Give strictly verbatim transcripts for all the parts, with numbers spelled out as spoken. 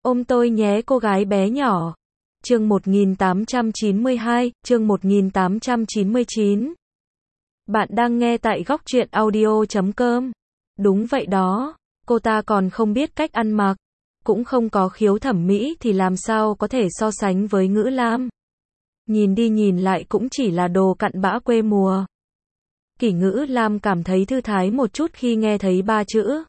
Ôm tôi nhé cô gái bé nhỏ. Chương một nghìn tám trăm chín mươi hai, chương một nghìn tám trăm chín mươi chín. Bạn đang nghe tại góc truyện audio chấm com. Đúng vậy đó, cô ta còn không biết cách ăn mặc, cũng không có khiếu thẩm mỹ thì làm sao có thể so sánh với Ngữ Lam. Nhìn đi nhìn lại cũng chỉ là đồ cặn bã quê mùa. Kỷ Ngữ Lam cảm thấy thư thái một chút khi nghe thấy ba chữ.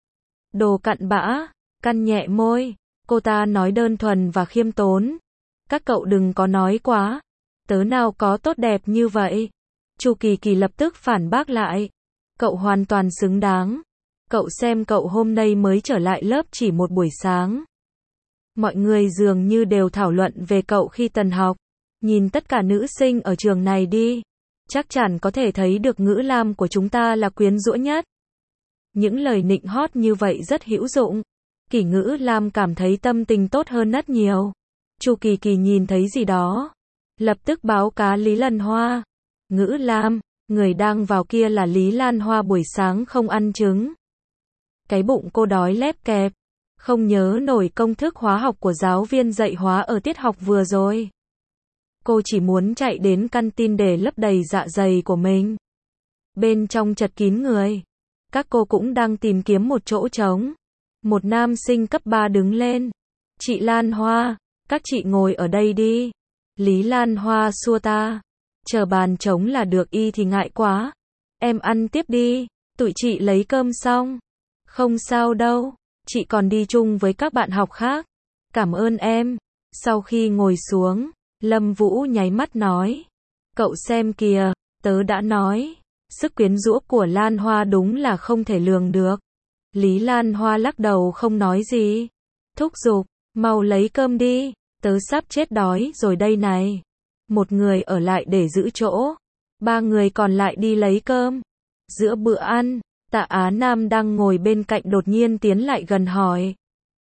Đồ cặn bã, căn nhẹ môi, cô ta nói đơn thuần và khiêm tốn. Các cậu đừng có nói quá, tớ nào có tốt đẹp như vậy. Chu Kỳ Kỳ lập tức phản bác lại. Cậu hoàn toàn xứng đáng. Cậu xem cậu hôm nay mới trở lại lớp chỉ một buổi sáng. Mọi người dường như đều thảo luận về cậu khi tần học. Nhìn tất cả nữ sinh ở trường này đi. Chắc chắn có thể thấy được Ngữ Lam của chúng ta là quyến rũ nhất. Những lời nịnh hót như vậy rất hữu dụng. Kỷ Ngữ Lam cảm thấy tâm tình tốt hơn rất nhiều. Chu Kỳ Kỳ nhìn thấy gì đó, lập tức báo cá Lý Lan Hoa. Ngữ Lam, người đang vào kia là Lý Lan Hoa buổi sáng không ăn trứng. Cái bụng cô đói lép kẹp, không nhớ nổi công thức hóa học của giáo viên dạy hóa ở tiết học vừa rồi. Cô chỉ muốn chạy đến căn tin để lấp đầy dạ dày của mình. Bên trong chật kín người. Các cô cũng đang tìm kiếm một chỗ trống. Một nam sinh cấp ba đứng lên. Chị Lan Hoa, các chị ngồi ở đây đi. Lý Lan Hoa xua ta. Chờ bàn trống là được, y thì ngại quá. Em ăn tiếp đi, tụi chị lấy cơm xong. Không sao đâu, chị còn đi chung với các bạn học khác. Cảm ơn em. Sau khi ngồi xuống, Lâm Vũ nháy mắt nói. Cậu xem kìa, tớ đã nói. Sức quyến rũ của Lan Hoa đúng là không thể lường được. Lý Lan Hoa lắc đầu không nói gì. Thúc giục, mau lấy cơm đi, tớ sắp chết đói rồi đây này. Một người ở lại để giữ chỗ, ba người còn lại đi lấy cơm. Giữa bữa ăn, Tạ Á Nam đang ngồi bên cạnh đột nhiên tiến lại gần hỏi.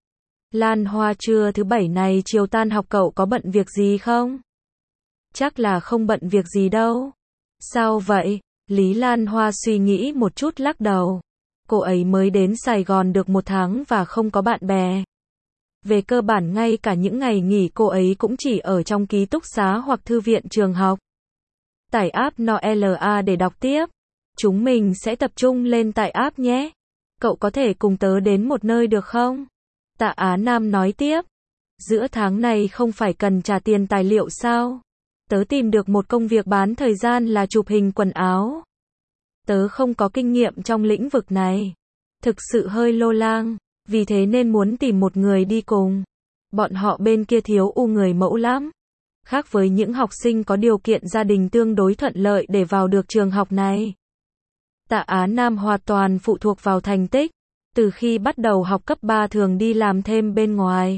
Lan Hoa, trưa thứ bảy này chiều tan học cậu có bận việc gì không? Chắc là không bận việc gì đâu. Sao vậy? Lý Lan Hoa suy nghĩ một chút lắc đầu. Cô ấy mới đến Sài Gòn được một tháng và không có bạn bè. Về cơ bản ngay cả những ngày nghỉ cô ấy cũng chỉ ở trong ký túc xá hoặc thư viện trường học. Tải app Noela để đọc tiếp. Chúng mình sẽ tập trung lên tải app nhé. Cậu có thể cùng tớ đến một nơi được không? Tạ Á Nam nói tiếp. Giữa tháng này không phải cần trả tiền tài liệu sao? Tớ tìm được một công việc bán thời gian là chụp hình quần áo. Tớ không có kinh nghiệm trong lĩnh vực này. Thực sự hơi lô lang. Vì thế nên muốn tìm một người đi cùng. Bọn họ bên kia thiếu u người mẫu lắm. Khác với những học sinh có điều kiện gia đình tương đối thuận lợi để vào được trường học này. Tạ Á Nam hoàn toàn phụ thuộc vào thành tích. Từ khi bắt đầu học cấp ba thường đi làm thêm bên ngoài.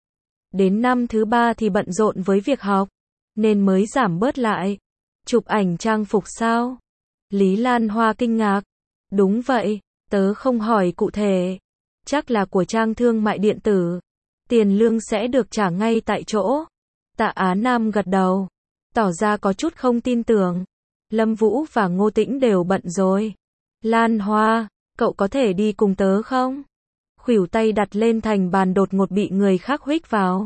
Đến năm thứ ba thì bận rộn với việc học. Nên mới giảm bớt lại. Chụp ảnh trang phục sao? Lý Lan Hoa kinh ngạc. Đúng vậy, tớ không hỏi cụ thể. Chắc là của trang thương mại điện tử. Tiền lương sẽ được trả ngay tại chỗ. Tạ Á Nam gật đầu. Tỏ ra có chút không tin tưởng. Lâm Vũ và Ngô Tĩnh đều bận rồi. Lan Hoa, cậu có thể đi cùng tớ không? Khuỷu tay đặt lên thành bàn đột ngột bị người khác huých vào.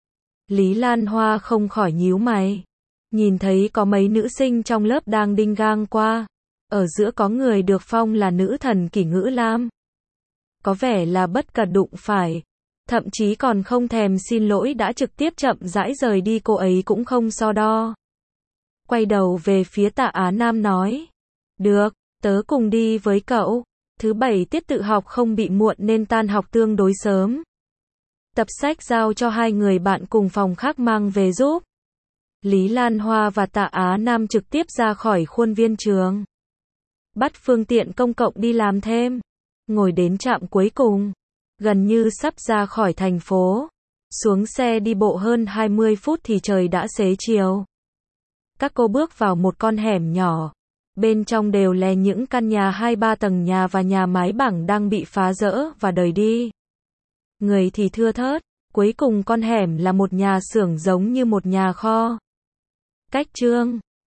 Lý Lan Hoa không khỏi nhíu mày. Nhìn thấy có mấy nữ sinh trong lớp đang đinh gang qua. Ở giữa có người được phong là nữ thần Kỷ Ngữ Lam. Có vẻ là bất cẩn đụng phải. Thậm chí còn không thèm xin lỗi đã trực tiếp chậm rãi rời đi, cô ấy cũng không so đo. Quay đầu về phía Tạ Á Nam nói. Được, tớ cùng đi với cậu. Thứ bảy tiết tự học không bị muộn nên tan học tương đối sớm. Tập sách giao cho hai người bạn cùng phòng khác mang về giúp. Lý Lan Hoa và Tạ Á Nam trực tiếp ra khỏi khuôn viên trường. Bắt phương tiện công cộng đi làm thêm. Ngồi đến trạm cuối cùng. Gần như sắp ra khỏi thành phố. Xuống xe đi bộ hơn hai mươi phút thì trời đã xế chiều. Các cô bước vào một con hẻm nhỏ. Bên trong đều là những căn nhà hai ba tầng nhà và nhà mái bằng đang bị phá rỡ và đời đi. Người thì thưa thớt. Cuối cùng con hẻm là một nhà xưởng giống như một nhà kho. Cách trương.